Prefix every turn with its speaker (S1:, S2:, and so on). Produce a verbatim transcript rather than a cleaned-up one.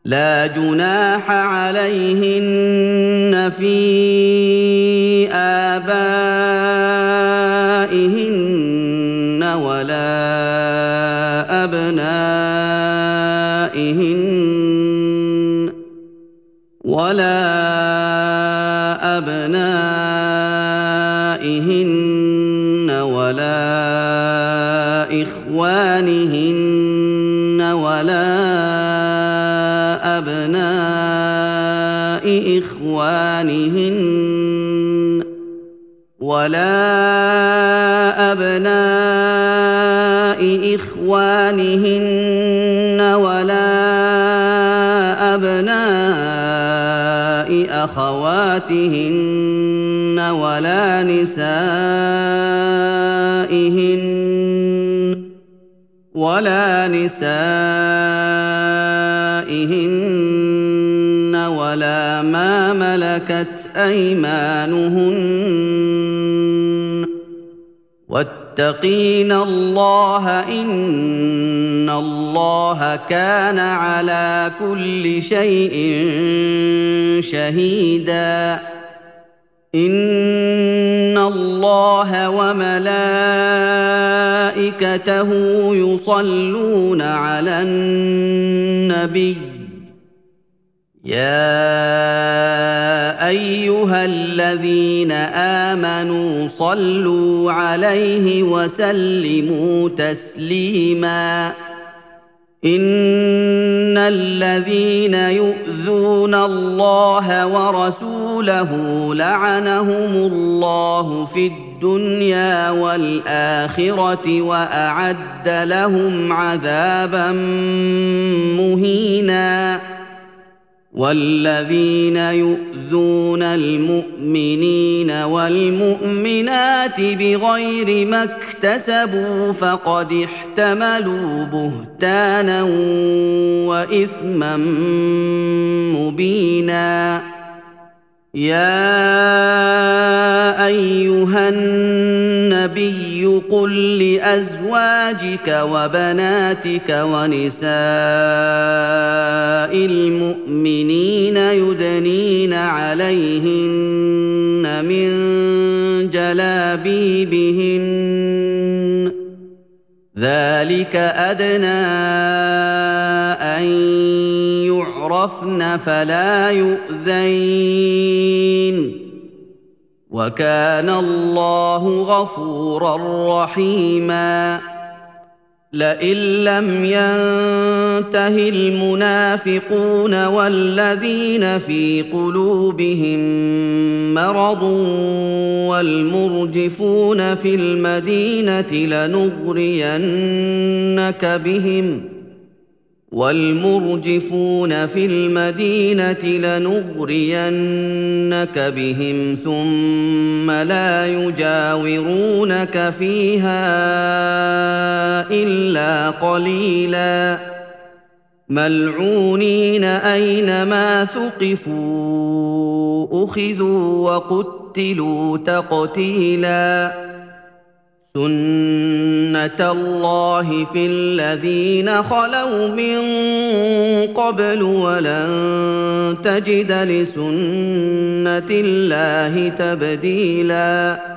S1: لا جناح عليهن في آبائهن ولا أبنائهن ولا أبنائهن ولا إخوانهن ولا أبناء إخوانهن ولا أبناء إخوانهن ولا أبناء أخواتهن ولا نسائهن ولا نسائهن ولا ما ملكت أيمانهن واتقين الله إن الله كان على كل شيء شهيدا إن الله وملائكته يصلون على النبي يا أيها الذين آمنوا صلوا عليه وسلموا تسليما إن الذين يؤذون الله ورسوله لعنهم الله في الدنيا والآخرة وأعد لهم عذابا مهينا والذين يؤذون المؤمنين والمؤمنات بغير ما اكتسبوا فقد احتملوا بهتانا وإثما مبينا يا أيها النبي قل لأزواجك وبناتك ونساء المؤمنين يدنين عليهن من جلابيبهن ذلك أدنى أن يعرفن فلا يؤذين وكان الله غفورا رحيما لئن لم ينته المنافقون والذين في قلوبهم مرض والمرجفون في المدينة لنغرينك بهم والمرجفون في المدينة لنغرينك بهم ثم لا يجاورونك فيها إلا قليلا ملعونين أينما ثقفوا أخذوا وقتلوا تقتيلا سنة الله في الذين خلوا من قبل ولن تجد لسنة الله تبديلا